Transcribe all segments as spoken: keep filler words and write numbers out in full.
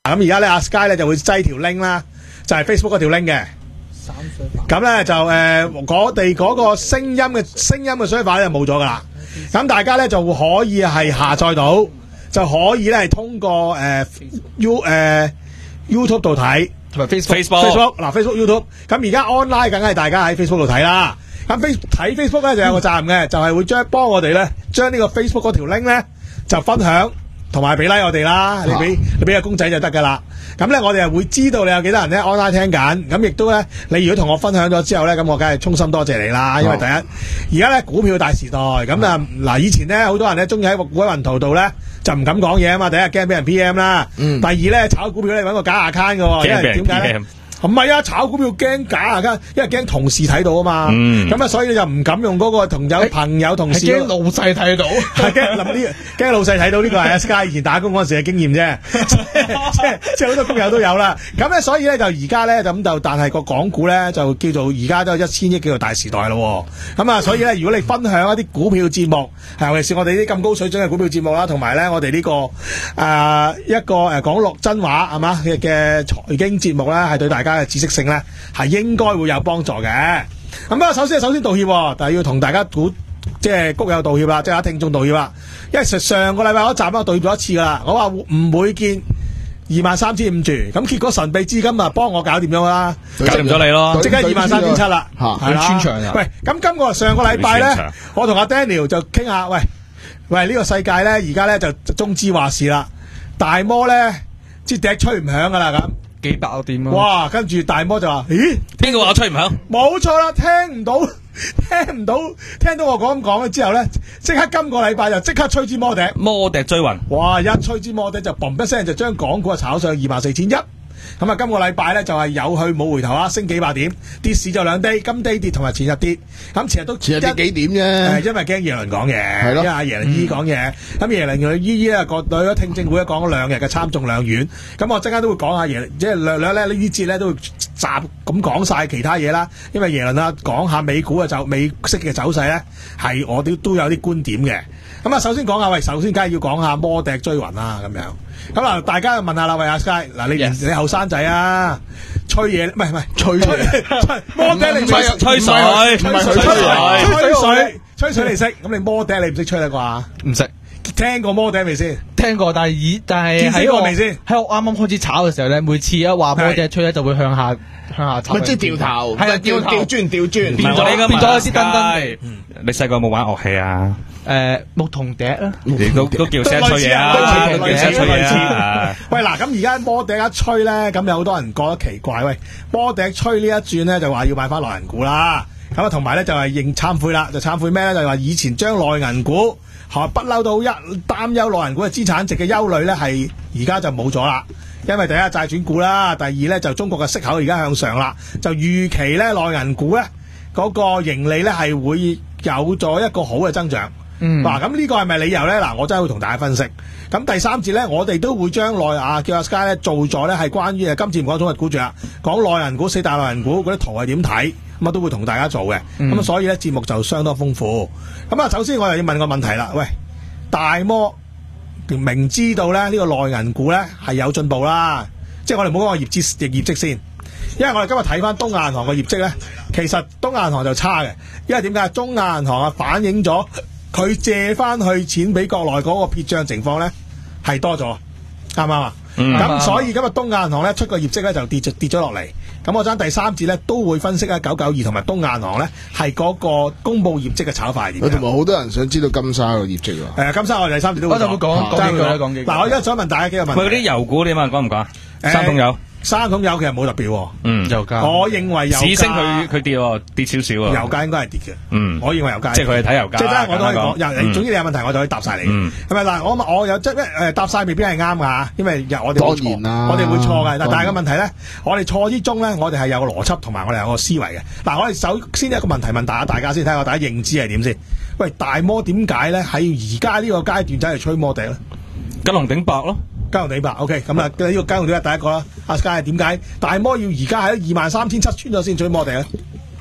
咁而家咧阿 Sky 咧就會擠條 link 啦，就係 Facebook 嗰條 link 嘅。咁咧就誒，我哋嗰個聲音嘅聲音嘅 server 咧就冇咗噶啦。咁大家咧就可以係下載到，就可以咧係通過誒 U 誒 YouTube 度睇， 同埋 Facebook Facebook 嗱 Facebook YouTube。咁而家 online 梗係大家喺 Facebook 度睇啦。咁 Face 睇 Facebook 咧就有個責任嘅，就係會將幫我哋咧將呢個 Facebook 嗰條 link 咧就分享。同埋俾 like 我哋啦，你俾你俾個公仔就得噶啦。咁咧我哋又會知道你有幾多人咧 online 聽緊。咁亦都咧，你如果同我分享咗之後咧，咁我梗係衷心多謝你啦。因為第一，而家咧股票大時代，咁啊嗱，以前咧好多人咧中意喺股喺雲圖度咧就唔敢講嘢啊嘛。第一驚俾人 P M 啦，嗯、第二咧炒股票咧揾個假 account 嘅，因為點解咧？唔係啊，炒股票驚假啊，因為驚同事睇到啊嘛。咁啊、嗯，所以你就唔敢用嗰個同有朋友同事。 驚老細睇到， 係驚諗呢，驚老細睇到呢個係阿 Sky 以前打工嗰陣時嘅經驗啫。即係即係好多工友都有啦。咁咧，所以咧就而家咧咁就，但係個港股咧就叫做而家都有一千億叫做大時代咯。咁啊，所以咧如果你分享一啲股票節目，尤其是我哋啲咁高水準嘅股票節目啦，同埋咧我哋呢、這個誒、呃、一個誒講落真話係嘛嘅嘅財經節目咧，係對大家嘅知識性咧係應該會有幫助嘅。咁啊，首先首先道歉，但係要同大家股即係谷友道歉啦，即係聽眾道歉啦。因為上個禮拜嗰集我道歉咗一次噶啦，我話唔會見二萬三千五住，咁結果神秘資金啊幫我搞掂咗啦， 搞掂咗你咯， 即刻二萬三千七啦， 係啦。穿牆啊！ 喂，咁今個上個禮拜咧，我同阿 Daniel 就傾下，喂喂呢、這個世界咧而家咧就中資話事啦，大摩咧支笛吹唔響噶啦咁。 幾百個點啊！ 哇，跟住大摩就話：咦， 邊個話我吹唔響？ 冇錯啦，聽唔到，聽唔到，聽到我講咁講咗之後咧，即刻今個禮拜就即刻吹支摩笛， 摩笛追雲。 哇！一吹支摩笛就嘣一聲就將港股啊炒上二萬四千一。咁啊，今個禮拜咧就係有去冇回頭啊，升幾百點，跌市就兩低，今低跌同埋前日跌，咁前日都前日跌幾點啫？ 誒，因為驚耶倫講嘢， 係咯， 因為阿耶倫姨講嘢，咁耶倫佢姨姨咧個對咗聽證會講咗兩日嘅參眾兩院，咁我陣間都會講下耶倫，即係略略咧呢啲節咧都會集咁講晒其他嘢啦，因為耶倫啊講下美股嘅走美息嘅走勢咧，係我哋都有啲觀點嘅。咁啊，首先講下喂，首先梗係要講下摩笛追雲啦，咁樣。咁啊，大家問下啦，喂阿 Sky，嗱你 Yes. 你後生仔啊，吹嘢唔係唔係吹嘢，摩笛你吹吹水， 吹水吹水吹水吹水你識，咁你摩笛你唔識吹啦啩？ 唔識， 聽過摩笛未先？ 聽過，但係以但係見識過未先？ 喺我啱啱開始炒嘅時候咧，每次一話摩笛吹咧，就會向下向下炒。 咪即係掉頭， 係啊，掉頭調轉調轉， 變咗變咗啲燈燈。 你細個有冇玩樂器啊？ 誒，牧童笛啦， 你都都叫聲吹嘢啊，叫聲吹嘢啊！ 喂，嗱，咁而家摩笛一吹咧，咁有好多人覺得奇怪。喂，摩笛吹呢一轉咧，就話要買翻內銀股啦。咁啊，同埋咧就係認懺悔啦，就懺悔咩咧？就係話以前將內銀股嚇不嬲到一擔憂內銀股嘅資產值嘅憂慮咧，係而家就冇咗啦。因為第一債轉股啦，第二咧就中國嘅息口而家向上啦，就預期咧內銀股咧嗰個盈利咧係會有咗一個好嘅增長。 嗯， 嗱，咁呢個係咪理由咧？嗱，我真係會同大家分析。咁第三節咧，我哋都會將內啊叫阿 Sky 咧做咗咧係關於誒今次唔講中日股住啦，講內銀股四大內銀股嗰啲圖係點睇，咁啊都會同大家做嘅。咁、嗯、啊，所以咧節目就相當豐富。咁啊，首先我又要問個問題啦，喂，大摩明知道咧呢個內銀股咧係有進步啦，即係我哋唔好講個業績業績先，因為我哋今日睇翻東亞銀行嘅業績咧，其實東亞銀行就差嘅，因為點解？中亞銀行啊反映咗。佢借翻去錢俾國內嗰個撇帳情況咧係多咗，啱唔啱啊？咁、嗯、所以今日東亞銀行咧出個業績咧就跌咗跌咗落嚟。咁我陣第三節咧都會分析啊九九二同埋東亞銀行咧係嗰個公佈業績嘅炒法係點樣。 同埋好多人想知道金沙個業績喎。 誒，金沙我哋第三節都會講。 我就會講講幾句啦，講幾句。 嗱，我而家想問大家幾個問題。 喂，嗰啲油股點啊？講唔講啊？三桶油。 三桶油其實冇特別喎， 嗯，油價， 我認為油價市升佢佢跌喎，跌少少啊， 油價應該係跌嘅， 嗯， 我認為油價， 即係佢係睇油價， 即係真係我都可以講，又你總之你有問題我就可以答晒你，係咪嗱？我我有即係誒答晒未必係啱㗎，因為我哋會錯，我哋會錯嘅，但係個問題咧，我哋錯之中咧，我哋係有個邏輯同埋我哋有個思維嘅。嗱，我哋首先一個問題問大家，大家先睇下大家認知係點先。喂，大摩點解咧喺而家呢個階段走去吹摩笛咧？ 吉隆頂白咯。 金融頂白 ，OK， 咁啊，呢個金融頂白第一個啦。阿 Sky 點解大摩要而家喺二萬三千七穿咗先追摩地咧？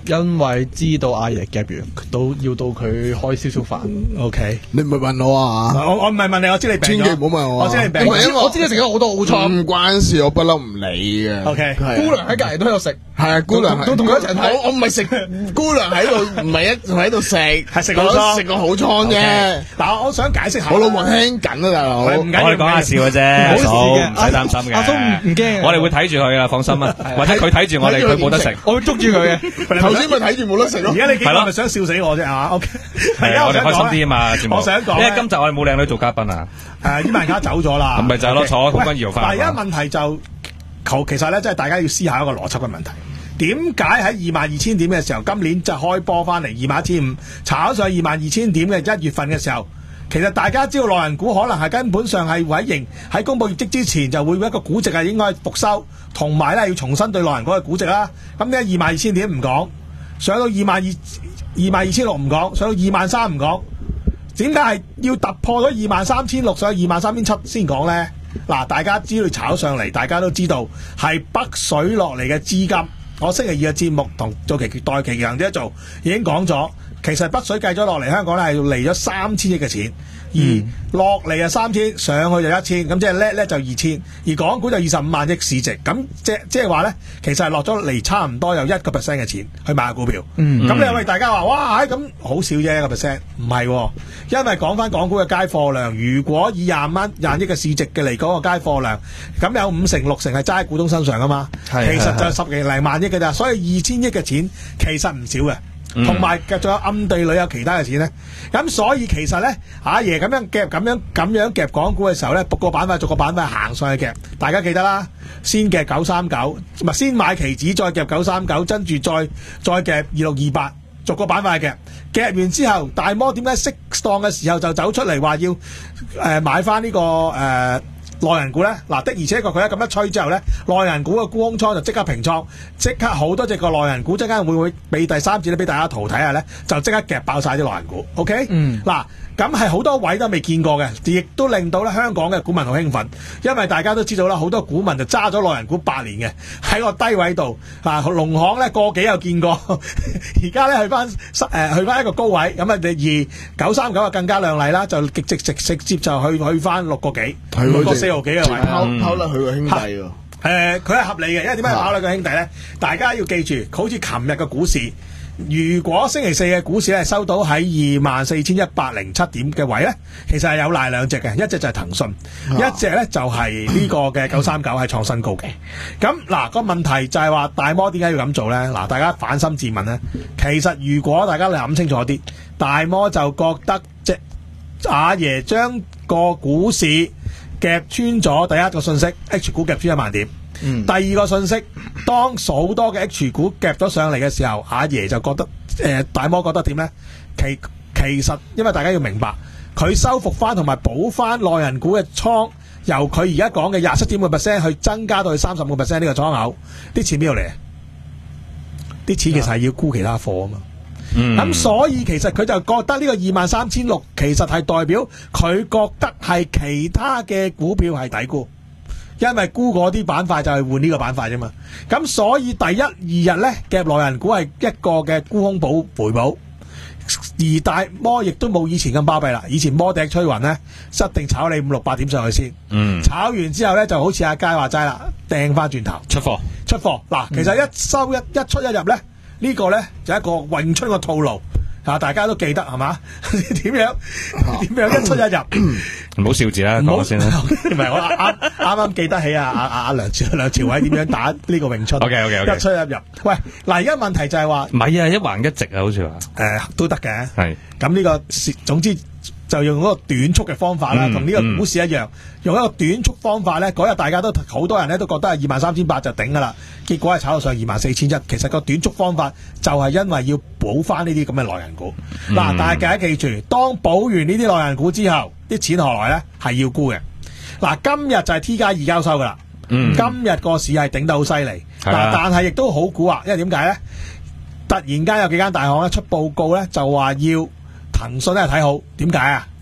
因為知道阿爺夾完，到要到佢開燒燒飯。 O K， 你唔係問我啊？ 我我唔係問你，我知你病咗。 千祈唔好問我啊。 我知你病咗。 唔係因為我知你食咗好多好菜。 唔關事，我不嬲唔理嘅。 O K， 係啊姑娘喺隔離都有食。 係啊，姑娘係都同佢一齊睇我我唔係食姑娘喺度，唔係一唔係喺度食， 係食好倉食個好倉啫。 嗱，我想解釋下。 我老婆聽緊啊，大佬。 唔緊要我哋講下笑嘅啫， 冇事嘅唔使擔心嘅。 阿叔唔唔驚嘅我哋會睇住佢啊，放心啊。或者佢睇住我哋，佢冇得食。 我會捉住佢嘅。 頭先咪睇住冇得食咯。 而家你幾個係咯咪想笑死我啫係嘛？O K， 係啊，我哋開心啲啊嘛，節目。 我想講因為今集我哋冇靚女做嘉賓啊。 誒，伊萬卡走咗啦， 咁咪就係咯，坐公君搖翻。 但係而家問題就求其實咧，即係大家要思考一個邏輯嘅問題。點解喺二萬二千點嘅時候，今年就開波翻嚟二萬一千五，炒上二萬二千點嘅一月份嘅時候，其實大家知道內銀股可能係根本上係委型喺公佈業績之前就會一個估值係應該復收，同埋咧要重新對內銀股嘅估值啦。咁呢二萬二千點唔講，上到二萬二二萬二千六唔講，上到二萬三唔講，點解係要突破咗二萬三千六上到二萬三千七先講呢？嗱，大家知道炒上嚟，大家都知道係北水落嚟嘅資金。我星期二嘅節目同做期代期強啲一做，已經講咗，其實北水計咗落嚟香港咧係嚟咗三千億嘅錢，而落嚟啊三千，上去就一千，咁即係叻叻就二千，而港股就二十五萬億市值，咁即即係話咧，其實係落咗嚟差唔多有一個 percent 嘅錢去買股票。咁、 嗯、 你為大家話哇，咁好少啫一個 percent，唔係，因為講翻港股嘅街貨量，如果以廿蚊廿億嘅市值嘅嚟講個街貨量，咁有五成六成係揸喺股東身上噶嘛，其實就十幾零萬億嘅咋，所以二千億嘅錢其實唔少嘅。同埋仲有暗地裏有其他嘅錢咧，咁所以其實咧，阿爺咁樣夾咁樣咁樣夾港股嘅時候咧，逐個板塊逐個板塊行上去夾，大家記得啦，先夾九三九，唔係先買期指，再夾九三九，跟住再再夾二六二八，逐個板塊夾，夾完之後，大摩點解適當嘅時候就走出嚟話要誒、呃、買翻呢、這個誒？呃內銀股咧，嗱的而且確佢一咁一吹之後咧，內銀股嘅沽空倉就即刻平倉，即刻好多隻個內銀股，即刻會唔會俾第三節咧俾大家圖睇下咧，就即刻夾爆晒啲內銀股 ，OK？嗯，嗱。咁係好多位都未見過嘅，亦都令到咧香港嘅股民好興奮，因為大家都知道啦，好多股民就揸咗內銀股八年嘅，喺個低位度啊，農行咧個幾有見過，而家咧去翻誒去翻一個高位，咁啊而九三九啊更加亮麗啦，就直直直直接就去去翻六個幾，六個四毫幾嘅位， 拋拋甩佢個兄弟喎。 誒，佢係合理嘅，因為點解拋甩個兄弟咧？大家要記住，好似琴日嘅股市。如果星期四嘅股市咧收到喺二萬四千一百零七點嘅位咧，其實係有賴兩隻嘅，一隻就係騰訊，啊、一隻咧就係呢個嘅九三九係創新高嘅。咁嗱、個問題就係話大摩點解要咁做咧？嗱，大家反心自問咧，其實如果大家諗清楚啲，大摩就覺得即阿爺將個股市夾穿咗第一個信息 ，H 股夾穿一萬點。嗯、第二個信息，當好多嘅 H 股夾咗上嚟嘅時候，阿爺就覺得誒、呃、大摩覺得點呢？其其實因為大家要明白，佢收復翻同埋補翻內銀股嘅倉，由佢而家講嘅廿七點五 percent 去增加到去三十五 percent 呢個倉口，啲錢邊度嚟？啲錢其實係要沽其他貨啊嘛。咁、嗯、所以其實佢就覺得呢個二萬三千六其實係代表佢覺得係其他嘅股票係抵沽。因為沽嗰啲板塊就係換呢個板塊啫嘛，咁所以第一二日咧夾內銀股係一個嘅沽空補回補，而大摩亦都冇以前咁巴閉啦。以前摩笛吹雲咧，一定炒你五六百點上去先，嗯，炒完之後咧就好似阿佳話齋啦，掟翻轉頭出貨出貨嗱，其實一收一一出一入咧，呢個咧就係一個詠春嘅套路。啊！大家都記得係嘛？點樣點樣一出一入？ 唔好笑字啦，講先啦。 唔係我啱啱啱記得起啊！阿阿阿梁朝梁朝偉點樣打呢個詠春 ？OK OK OK。 一出一入。喂，嗱而家問題就係話， 唔係啊，一橫一直啊，好似話誒都得嘅。 係咁呢個總之就用嗰個短速嘅方法啦，同呢、嗯、個股市一樣，用一個短速方法咧。嗰日大家都好多人咧都覺得係二萬三千八就頂噶啦，結果係炒到上二萬四千一。其實個短速方法就係因為要補翻呢啲咁嘅內銀股。嗱、嗯，但係大家記住，當補完呢啲內銀股之後，啲錢何來咧？係要沽嘅。嗱，今日就係 T 加二交收噶啦。嗯、今日個市係頂得好犀利。嗱、啊，但係亦都好蠱惑，因為點解咧？突然間有幾間大行咧出報告咧，就話要騰訊咧睇好。點解啊？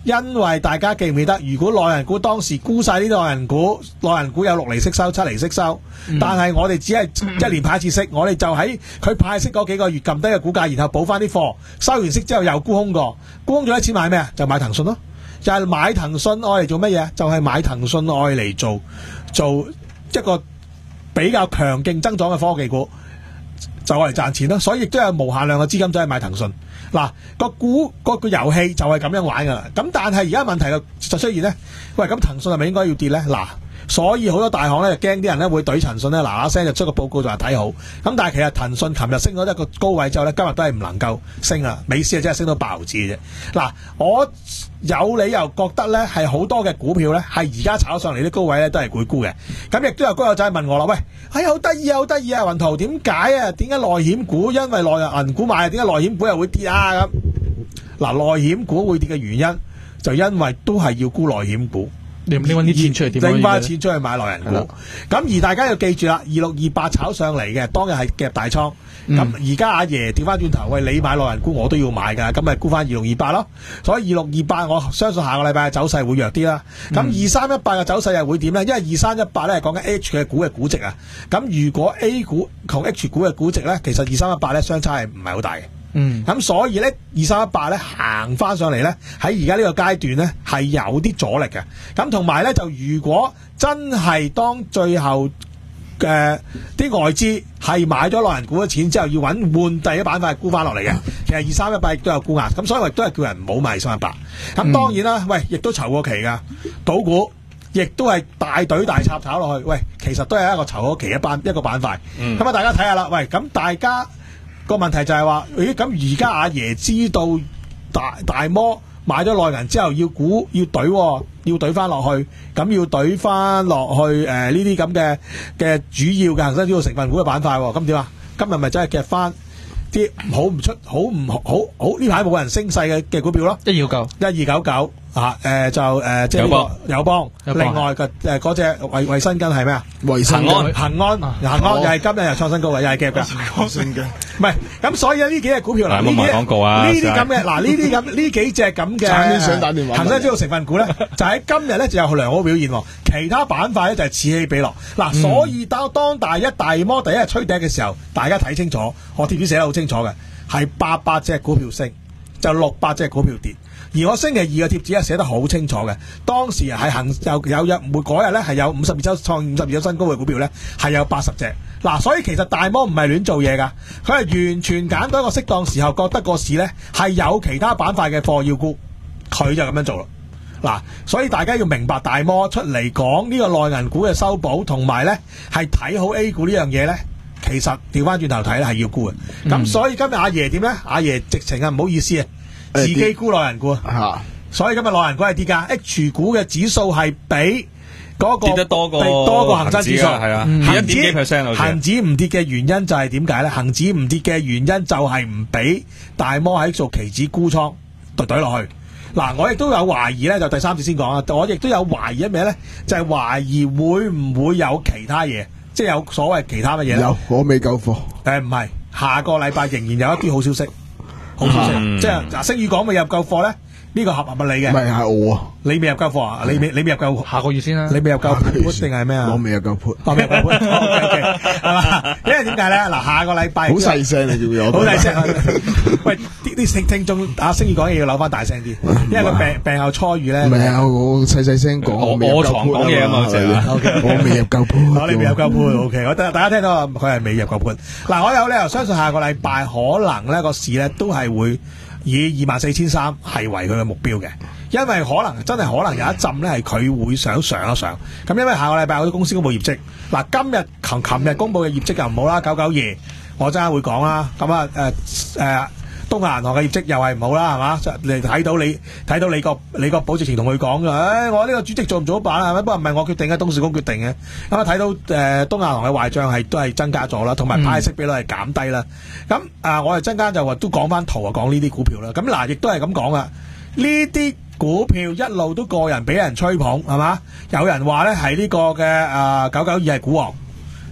因為大家記唔記得，如果內銀股當時沽晒呢啲內銀股，內銀股有六厘息收、七厘息收， 嗯但係我哋只係一年派一次息，我哋就喺佢派息嗰幾個月撳低嘅股價，然後補翻啲貨，收完息之後又沽空過，沽空咗啲錢買咩啊？就買騰訊咯，就係、是、買騰訊愛嚟做乜嘢？就係、是、買騰訊愛嚟做做一個比較強勁增長嘅科技股。就嚟賺錢咯，所以亦都有無限量嘅資金走去買騰訊。嗱，個股個個遊戲就係咁樣玩噶啦。咁但係而家問題就出現咧，喂，咁騰訊係咪應該要跌咧？嗱，所以好多大行咧就驚啲人咧會懟騰訊咧，嗱嗱聲就出個報告就話睇好。咁但係其實騰訊琴日升咗一個高位之後咧，今日都係唔能夠升啦。美市啊真係升到爆字嘅啫。嗱，我有理由覺得咧係好多嘅股票咧係而家炒上嚟啲高位咧都係會沽嘅。咁亦都有高友仔問我啦，喂，哎呀好得意啊，好得意啊，雲圖點解啊？點解內險股因為內銀股買，點解內險股又會跌啊？咁嗱，內險股會跌嘅原因就因為都係要沽內險股。 你拎翻啲錢出嚟點樣？ 拎翻錢出去買內銀股。咁而大家要記住啦，二六二八炒上嚟嘅，當日係夾大倉。咁而家阿爺調翻轉頭，喂，你買內銀股我都要買㗎，咁咪沽翻二六二八咯。所以二六二八我相信下個禮拜嘅走勢會弱啲啦。咁二三一八嘅走勢又會點咧？因為二三一八咧係講緊 H 嘅股嘅估值啊。咁如果 A 股同 H 股嘅估值咧，其實二三一八咧相差係唔係好大嘅。 嗯， 咁所以咧，二三一八咧行翻上嚟咧，喺而家呢個階段咧係有啲阻力嘅。咁同埋咧，就如果真係當最後嘅啲、呃、外資係買咗內銀股嘅錢之後，要揾換第一板塊沽翻落嚟嘅，其實二三一八亦都有沽壓。咁所以我亦都係叫人唔好買二三一八。咁當然啦，喂，亦都籌過期噶，賭股亦都係大隊大插炒落去。喂，其實都係一個籌過期一班一個板塊。咁啊、嗯，大家睇下啦。喂，咁大家。個問題就係話，咦？咁而家阿爺知道大大摩買咗內銀之後要估要懟、哦，要懟翻落去，咁要懟翻落去誒呢啲咁嘅嘅主要嘅恒生指數成分股嘅板塊、哦，咁點啊？今日咪真係夾翻啲好唔出、好唔好好呢排冇人升勢嘅嘅股票咯， 一二九一二九九啊，誒、呃、就誒、呃、即係呢個友邦，另外嘅誒嗰隻衛衛生巾係咩啊？ 衛生恆安恆安恆安又係今日又創新高位，又係夾㗎。 衛生巾唔係咁，所以呢幾隻股票嗱，呢冇賣廣告啊！ 呢啲咁嘅嗱，呢啲咁呢幾隻咁嘅差啲想打電話恒生指數成分股咧，就喺今日咧就有良好表現喎。其他板塊咧就係此起彼落嗱，所以當當大一大摩第一日吹笛嘅時候，大家睇清楚，我貼紙寫得好清楚嘅，係八百隻股票升，就六百隻股票跌。而我星期二嘅貼紙咧寫得好清楚嘅，當時係行有有日每嗰日咧係有五十二周創五十二周新高嘅股票咧係有八十隻嗱，所以其實大摩唔係亂做嘢噶，佢係完全揀到一個適當時候，覺得個市咧係有其他板塊嘅貨要沽，佢就咁樣做啦嗱，所以大家要明白大摩出嚟講呢個內銀股嘅修補，同埋咧係睇好 A 股呢樣嘢咧，其實調翻轉頭睇咧係要沽嘅，咁、嗯、所以今日阿爺點咧？阿爺直情啊唔好意思啊！自己沽內銀股啊，所以今日內銀股係跌㗎 ，H 股嘅指數係比嗰個跌得多過多過恒生指數， 係啊， 恒指一點幾 percent 恒指唔跌嘅原因就係點解咧？恒指唔跌嘅原因就係唔俾大摩喺做期指沽倉懟懟落去。嗱，我亦都有懷疑咧，就第三節先講啊。我亦都有懷疑咩咧？就係、是、懷疑會唔會有其他嘢，即係有所謂其他乜嘢咧？ 有，我未夠貨。 誒唔係，下個禮拜仍然有一啲好消息。好消息，嗯、即係嗱，星宇講未入夠貨咧，呢、呢個合合理嘅。 唔係係我啊， 你未入夠貨啊？你未你未入夠？ 下個月先啦。 你未入夠 put 定係咩啊？ 我未入夠 put。 我未入夠 put。O K，係嘛？因為點解咧？嗱，下個禮拜好細聲你叫我。 好細聲。喂，啲啲聽聽眾啊，星宇講嘢要扭翻大聲啲，因為佢病病後初愈咧。 唔係啊，我細細聲講。 我我床講嘢啊嘛，成日。 O K，我未入夠 put。 我你未入夠 put。O K，我大大家聽到佢係未入夠 put。嗱，我有理由相信下個禮拜可能咧個市咧都係會。以二萬四千三係為佢嘅目標嘅，因為可能真係可能有一陣咧係佢會想上一上，咁因為下個禮拜好多公司公布業績，嗱今日琴琴日公布嘅業績又唔好啦，九九二我陣間會講啦，咁啊誒誒東亞銀行嘅業績又係唔好啦，係嘛？你睇到你睇到你個你個保值前同佢講嘅，誒、哎、我呢個主席做唔做得辦啊？不過唔係我決定嘅，董事局決定嘅。咁啊睇到誒、呃、東亞銀行嘅壞賬係都係增加咗啦，同埋派息比率係減低啦。咁啊、呃、我哋陣間就話都講翻圖啊，講呢啲股票啦。咁嗱亦都係咁講啊，呢啲股票一路都個人俾人吹捧係嘛？有人話咧係呢個嘅啊九九二係股王。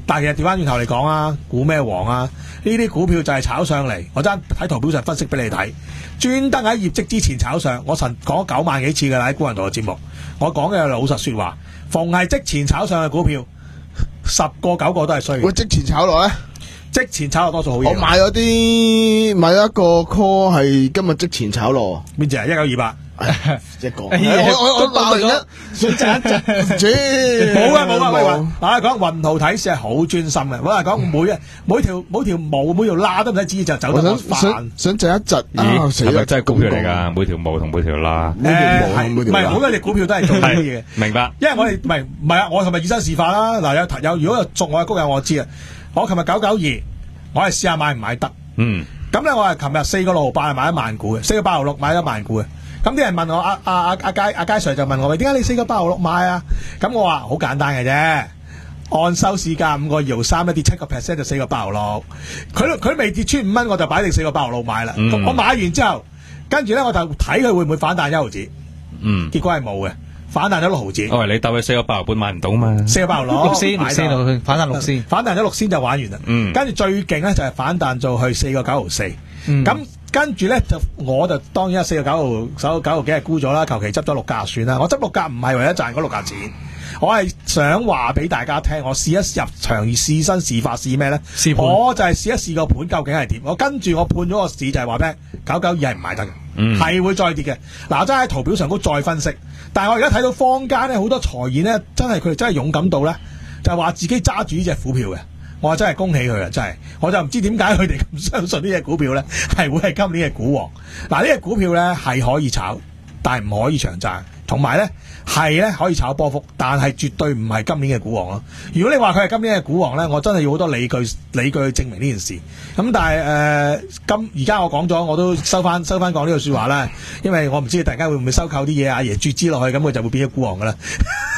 但係其實調翻轉頭嚟講啊，估咩王啊？呢啲股票就係炒上嚟，我真喺圖表上分析俾你睇，專登喺業績之前炒上。我曾講咗九萬幾次㗎啦，喺股人道嘅節目，我講嘅老實説話，逢係即前炒上嘅股票，十個九個都係衰嘅。 喂，即前炒落咧， 即前炒落多數好嘢。 我買咗啲買咗一個 call 係今日即前炒落， 邊隻啊？一九二八。 一個，我哎呀我我都爆咗想賺一賺， 冇啊冇啊喂喂！嗱，講雲圖睇市係好專心嘅，我係講每一每條每條毛每條罅都唔使知就走得我咁快。 想想想窒一窒，啊死啦！ 係咪真係股票嚟㗎？每條毛同每條罅， 每條毛係每條罅唔係好多隻股票都係做呢啲嘢？ 明白？ 因為我哋唔係唔係啊！我琴日以身試法啦。嗱，有有如果有熟我嘅谷友我知啊。我琴日九九二，我係試下買唔買得。 嗯， 咁咧我係琴日四個六毫八係買一萬股嘅，四個八毫六買一萬股嘅。咁啲人問我阿阿阿阿佳阿佳 Sir 就問我，點解你四個八毫六買啊？咁我話好簡單嘅啫，按收市價五個二毫三，一跌七個 percent 就四個八毫六。佢佢未跌穿五蚊，我就擺定四個八毫六買啦。 嗯我買完之後，跟住咧我就睇佢會唔會反彈一毫子。 嗯， 結果係冇嘅，反彈咗六毫子。 我話你鬥佢四個八毫半買唔到嘛？ 四個八毫六， 六仙六仙買到落去，反彈六仙。 反彈咗六仙就玩完啦。 嗯跟住最勁咧就係反彈做去四個九毫四。 嗯咁跟住咧就我就當然係四個九毫九九毫幾係沽咗啦，求其執咗六格算啦。我執六格唔係為咗賺嗰六格錢，我係想話俾大家聽，我試一入場試身試法試咩咧？ 試盤我就係試一試個盤究竟係點。我跟住我判咗個市就係話咩？九九二係唔買得嘅，係、 嗯會再跌嘅。嗱，我真係喺圖表上高再分析，但係我而家睇到坊間咧好多財演咧，真係佢哋真係勇敢到咧，就係話自己揸住呢隻股票嘅。我話真係恭喜佢啊！真係，我就唔知點解佢哋咁相信呢隻股票咧，係會係今年嘅股王。嗱，呢隻股票咧係可以炒，但係唔可以長揸。同埋咧係咧可以炒波幅，但係絕對唔係今年嘅股王咯。如果你話佢係今年嘅股王咧，我真係要好多理據理據去證明呢件事。咁但係誒、呃、今而家我講咗，我都收翻收翻講呢句説話啦，因為我唔知突然間會唔會收購啲嘢，阿爺注資落去，咁佢就會變咗股王噶啦。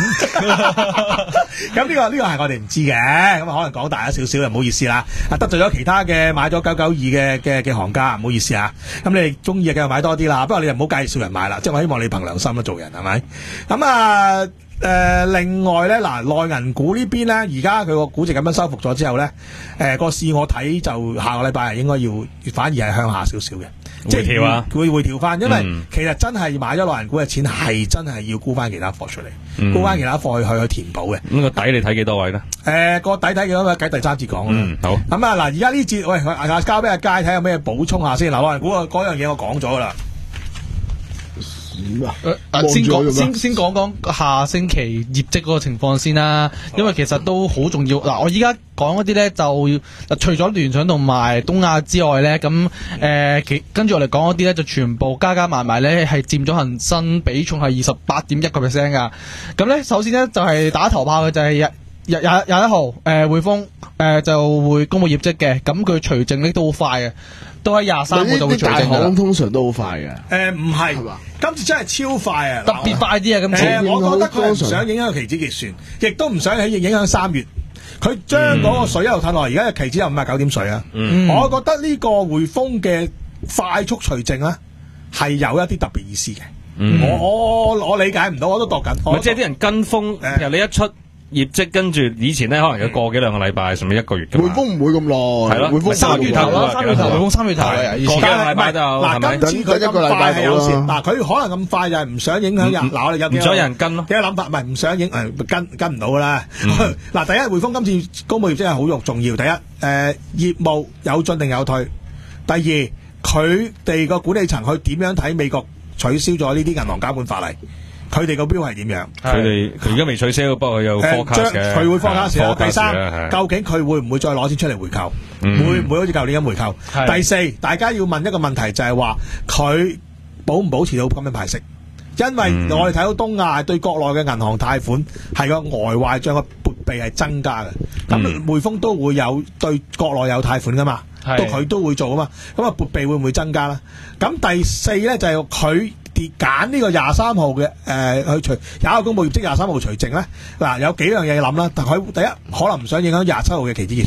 咁呢、呢個呢、呢個係我哋唔知嘅，咁可能講大咗少少，就唔好意思啦。啊，得罪咗其他嘅買咗九九二嘅嘅嘅行家，唔好意思啊。咁你哋中意嘅繼續買多啲啦，不過你就唔好介紹人買啦，即係我希望你憑良心啦做人係咪？咁啊誒、呃，另外咧嗱，內銀股呢邊咧，而家佢個估值咁樣收復咗之後咧，誒、呃、個市我睇就下個禮拜係應該要反而係向下少少嘅。 回調啊， 會回調翻，因為嗯其實真係買咗內銀股嘅錢係真係要沽翻其他貨出嚟， 嗯沽翻其他貨去去去填補嘅。 咁個底你睇幾多位咧？ 誒個底睇幾多位？計第三節講啦。 嗯，好。 咁啊嗱，而家呢節喂，阿交俾阿佳睇下有咩補充下先。嗱，內銀股嗰樣嘢我講咗噶啦。 點啊？ 啊先講望住我先先講講下星期業績嗰個情況先啦，因為其實都好重要。嗱，我依家講嗰啲咧就嗱，除咗聯想同埋東亞之外咧，咁誒其跟住我嚟講嗰啲咧就全部加加埋埋咧係佔咗恒生比重係二十八點一個 percent 噶。咁咧首先咧就係打頭炮嘅就係廿廿廿廿一號誒匯豐誒就會公布業績嘅，咁佢除淨咧都好快嘅，都喺廿三號就會啲大除淨㗎啦行通常都好快嘅。 誒唔係係嘛， 今次真係超快啊！ 特別快啲啊！今次誒，我覺得佢係唔想影響期指結算，亦都唔想喺影響三月。佢將嗰個水一路褪落嚟，而家嘅期指有五十九點水啊！ 嗯我覺得呢個匯豐嘅快速除淨咧係有一啲特別意思嘅。 嗯我我我理解唔到，我都度緊。我咪即係啲人跟風， 誒由你一出業績，跟住以前咧可能有個幾兩個禮拜，甚至一個月㗎嘛匯豐唔會咁耐， 係咯匯豐三月頭啦，三月頭匯豐三月頭嘅，以前個幾個禮拜就係咪嗱，今次佢等一個禮咁快拜到啦係有時，嗱，佢可能咁快就係唔想影響人，嗱，我哋有唔想有人跟咯。 幾個諗法，唔係唔想影誒跟跟唔到噶啦。嗱，第一匯豐今次公佈業績係好重要。第一，誒、業務有進定有退。第二，佢哋個管理層去點樣睇美國取消咗呢啲銀行監管法例？佢哋個標係點樣？ 佢哋佢而家未取消，不過佢有誒 forecast 嘅， 佢會 forecast 啦。 forecast 第三， 嘅係究竟佢會唔會再攞錢出嚟回購？ 嗯會唔會好似舊年咁回購？ 係第四，大家要問一個問題就係話佢保唔保持到咁樣派息？因為嗯我哋睇到東亞對國內嘅銀行貸款係個呆壞帳嘅撥備係增加嘅，咁嗯匯豐都會有對國內有貸款噶嘛， 係都佢都會做啊嘛，咁啊撥備會唔會增加啦？咁第四咧就係佢跌揀呢個廿三號嘅誒去除廿一號公佈業績廿三號除淨咧，嗱有幾樣嘢諗啦，但佢第一可能唔想影響廿七號嘅期指結算。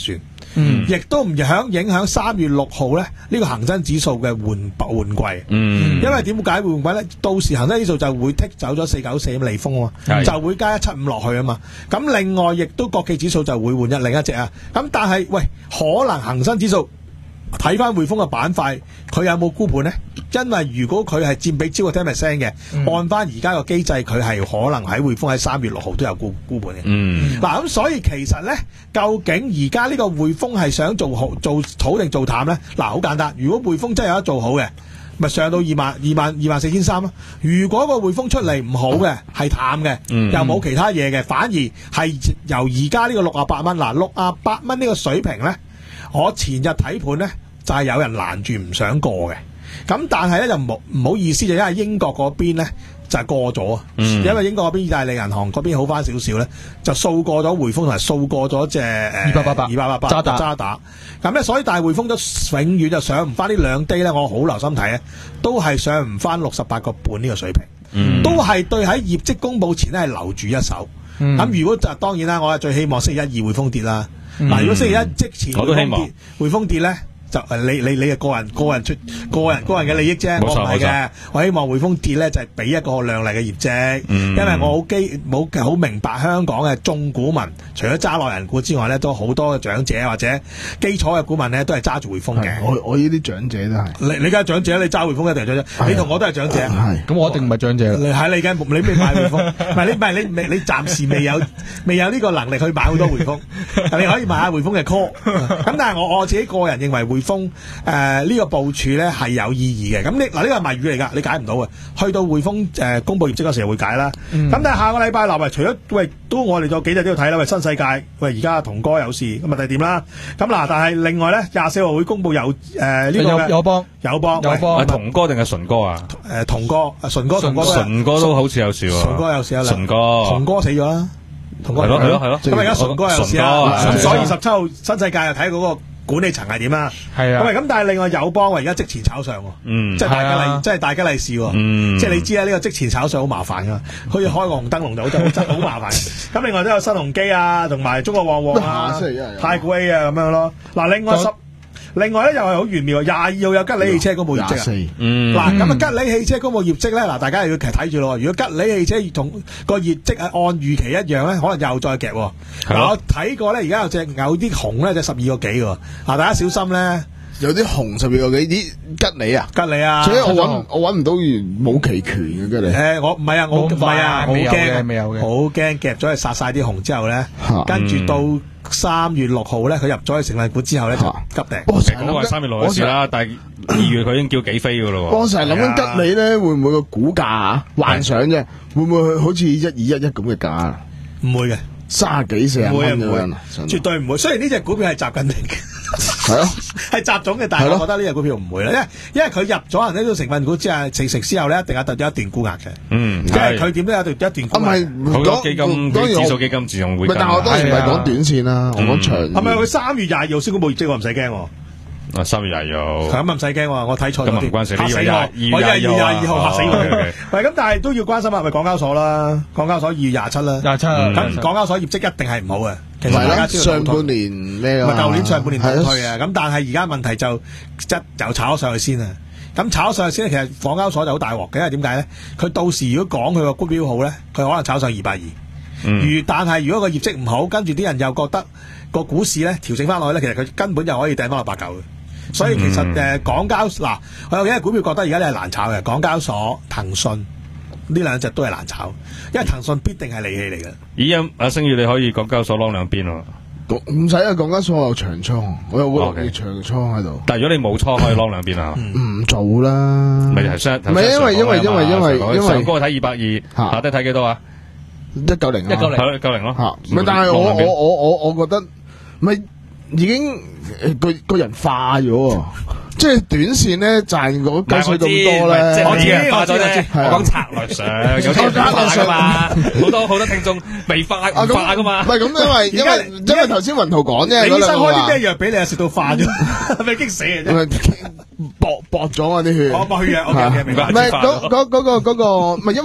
嗯亦都唔響影響三月六號咧呢個恒生指數嘅換換季。 嗯， 因為點解會換季咧？到時恒生指數就會剔走咗四九四咁利豐啊嘛， 係就會加一七五落去啊嘛。咁另外亦都國企指數就會換一另一隻啊。咁但係喂，可能恒生指數睇翻匯豐嘅板塊，佢有冇沽盤呢？因為如果佢係佔比超過十 percent 嘅， 嗯按翻而家個機制，佢係可能喺匯豐喺三月六號都有沽沽盤嘅。 嗯， 嗱咁、所以其實咧，究竟而家呢個匯豐係想做好做好定做淡咧？嗱，好簡單，如果匯豐真係有得做好嘅，咪上到二萬二萬二萬四千三咯。如果個匯豐出嚟唔好嘅，係淡嘅， 嗯又冇其他嘢嘅，反而係由而家呢個六啊八蚊嗱，六啊八蚊呢個水平咧，我前日睇盤咧就係、有人攔住唔想過嘅。咁但係咧就唔好唔好意思，就因為英國嗰邊咧就係過咗啊， 嗯因為英國嗰邊意大利銀行嗰邊好翻少少咧，就掃過咗匯豐同埋掃過咗隻誒二八八八二八八八渣打渣打。咁咧，所以但係匯豐都永遠就上唔翻呢兩低咧，我好留心睇咧，都係上唔翻六十八個半呢個水平， 嗯都係對喺業績公佈前咧係留住一手。咁、 嗯如果就當然啦，我係最希望星期一二匯豐跌啦。嗱、 嗯如果星期一即前我都希望匯豐跌，匯豐跌咧。就誒你你你嘅個人個人出個人個人嘅利益啫， 冇錯我唔係嘅冇錯。 我希望匯豐跌咧就係、俾一個亮麗嘅業績， 嗯因為我好基冇好明白香港嘅眾股民，除咗揸內人股之外咧，都好多嘅長者或者基礎嘅股民咧都係揸住匯豐嘅。 我我呢啲長者都係你你梗係長者，你揸匯豐一定係長者，你同我都係長者。 係咁我一定唔係長者啦。 你係你梗你未買匯豐，唔係你唔係你未你暫時未有未有呢個能力去買好多匯豐，你可以買下匯豐嘅 call。咁但係我我自己個人認為匯豐誒呢個部署咧係有意義嘅。咁你嗱呢個係謎語嚟㗎，你解唔到嘅。去到匯豐誒公佈業績嗰時候會解啦。咁、 嗯但係下個禮拜嗱，喂，除咗喂都我哋仲有幾隻都要睇啦。喂，新世界喂而家同哥有事咁啊，第點啦？咁嗱，但係另外咧廿四號會公佈有誒呢、個嘅有有幫友邦友邦喂啊，同哥定係純哥啊？ 誒同哥啊純哥同哥都係純哥都好似有事喎。 純哥有事啊， 純哥， 同哥死咗啦，同哥係咯係咯係咯。 咁而家純哥有事純啦， 哥咁所以十七號新世界又睇嗰個管理層係點啦。 係啊咁，咁但係另外友邦而家即前炒上喎， 嗯即係大係啊吉利，即係大吉利是喎。 嗯即係你知啦，呢個即前炒上好麻煩噶，好似開個紅燈籠就好真真好麻煩。咁另外都有新鴻基啊，同埋中國旺旺啊下星期一有、 太古 A 啊咁樣咯。嗱，另外十另外咧又係好玄妙，廿二號有吉利汽車公佈業績啊。 廿四， 嗯， 嗱，咁啊吉利汽車公佈業績咧，嗱大家又要其實睇住咯。如果吉利汽車同個業績係按預期一樣咧，可能又再夾喎。 係咯嗱，我睇過咧，而家有隻有啲紅咧，就十二個幾喎。嗱，大家小心咧， 有啲紅十二個幾啲吉利啊！ 吉利啊， 所以我揾我揾唔到冇期權嘅吉利。 誒，我唔係啊，我唔冇係啊，好未有驚啊嘅未有嘅好驚夾咗佢殺晒啲紅之後咧嚇， 跟住到三月六號咧，佢入咗去成分股之後咧就嚇急跌。 我成日諗緊咁話三月六嘅事啦，但係二月佢已經叫幾飛噶咯喎。 我成日諗緊吉利咧，會唔會個股價啊幻想啫？會唔會好似一二一一咁嘅價啊？ 唔會嘅， 卅幾四十唔會啊， 蚊咁唔會樣， 絕對唔會。雖然呢隻股票係習近平嘅。 係咯， 係雜種嘅，但係係咯我覺得呢隻股票唔會啦，因為因為佢入咗人呢種成分股之後，成食之後咧，一定有有一段沽壓嘅， 嗯， 即係佢點都有一段一段啊沽壓。 唔係好多基金、 當然我指數基金自動會唔係， 跟。 但我當然唔係係啊講短線啦，我講長線。 係咪佢三月廿二號先公佈業績喎？唔使驚喎， 啊，三月廿二號。 咁啊唔使驚喎，我睇錯咗啲， 咁啊唔關事嚇死呢個我， 廿我廿二廿二號嚇死我。 OK，OK 喂，咁但係都要關心下，咪港交所啦，港交所二月廿七啦， 廿七嗯咁港交所業績一定係唔好嘅，其實唔係啦， 大家知道上半年咩啊？ 咪舊年上半年倒退係啊，咁但係而家問題就一又炒咗上去先啊。咁炒咗上去先咧，其實港交所就好大鑊嘅，因為點解咧？佢到時如果講佢個股票好咧，佢可能炒上二百二。 嗯如但係如果個業績唔好，跟住啲人又覺得個股市咧調整翻落去咧，其實佢根本就可以掟翻落八九嘅。所以其實誒、 嗯呃、港交嗱，我有幾隻股票覺得而家你係難炒嘅，港交所、騰訊呢兩隻都係難炒，因為騰訊必定係利器嚟嘅。 咦，阿星宇你可以港交所攞兩邊喎， 唔使啊，港交所有長倉，我有會 OK 長倉喺度， 但係如果你冇倉可以攞兩邊啊。 唔做啦。 咪係相， 唔係因為因為因為因為因為上高睇二百二， 嚇下低睇幾多啊？ 一九零啊， 一九零係咯，九零咯。 吓，唔係，但係我我我我我覺得，咪已經誒個個人化咗喎，即係短線咧賺嗰雞水咁多咧， 我知我知嘅，化咗啫。 係啊我講策略上，有啲人化噶嘛，好多好多聽眾未化啊咁唔化噶嘛唔。係咁，因為因為因為頭先雲圖講啫， 你醫生開啲咩藥？ 藥俾你啊？食到化咗，俾激死嘅啫。 薄薄咗啊啲血。 我冇血藥，OK OK 明白唔。係嗰嗰嗰個嗰個，唔係因為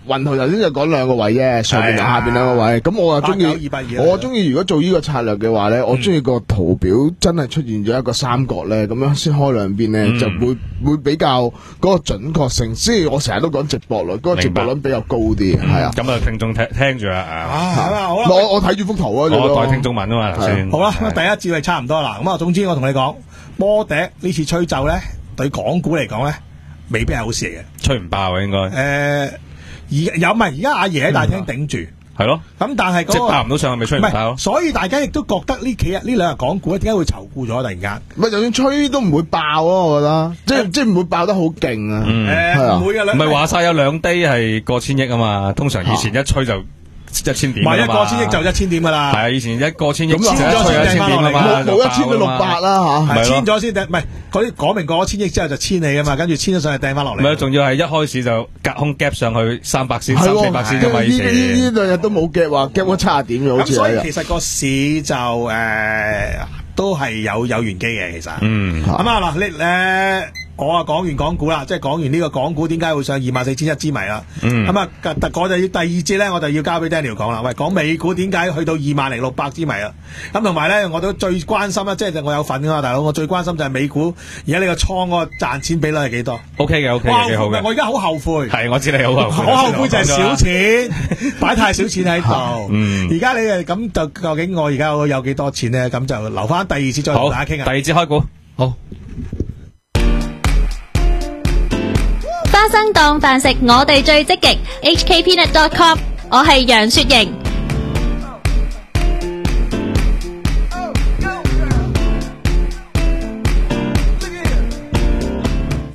雲圖頭先就講兩個位啫，上邊同下邊兩個位。咁我又中意， 八九二八二我中意如果做呢個策略嘅話咧，我中意個圖表真係出現咗一個三角咧，咁樣先開兩邊咧，就會會比較嗰個準確性。即係我成日都講直播率，嗰個直播率比較高啲，係啊。 咁啊，聽眾聽聽住啦啊！ 啊，好啦， 我我睇住幅圖啊， 我代聽眾問啊嘛頭先。 好啦，咁第一節係差唔多啦。咁啊，總之我同你講，摩笛呢次吹奏咧，對港股嚟講咧，未必係好事嚟嘅。 吹唔爆啊，應該。 誒，而有唔係而家阿爺喺大廳頂住。 係咯， 咁但係嗰、 即個係爆唔到上去，咪吹唔爆咯。 所以大家亦都覺得呢幾日呢兩日港股咧，點解會籌固咗突然間？ 唔係，就算吹都唔會爆咯，我覺得，即係即係唔會爆得好勁啊。 誒，唔會嘅， 唔係話晒有兩低係過千億啊嘛，通常以前一吹就一千點。 唔係一過千億就一千點噶啦。 係啊，以前一過千億咁簽咗先掟翻落嚟， 冇冇一千到六百啦吓。 係簽咗先掟，唔係嗰啲講明過咗千億之後就千你噶嘛，跟住簽咗上去掟翻落嚟。 唔係，仲要係一開始就隔空 gap 上去三百先、三四百先噶嘛，以前。 呢呢兩日都冇 gap 話 gap 咗七十點嘅，好似係。 咁所以其實個市就誒都係有有玄機嘅，其實。 嗯。 咁啊嗱，你誒。我啊講完港股啦，即係講完呢個港股點解會上二萬四千一之謎啦。咁啊、嗯，特我就要第二節咧，我就要交俾 Daniel 講啦。喂，講美股點解去到二萬零六百之謎啦？咁同埋咧，我都最關心啦，即係我有份噶嘛，大佬，我最關心就係美股而家呢個倉嗰個賺錢比率係幾多 ？O K 嘅，O K 嘅，幾好嘅。 我而家好後悔。 係，我知你好後悔。 我後悔就係少錢，擺太少錢喺度。 嗯。 而家你誒咁就究竟我而家有幾多錢咧？咁就留翻第二節再同大家傾啊。 第二節開股。好。 花生當飯食，我哋最積極。H K Peanut dot com， 我係楊雪瑩。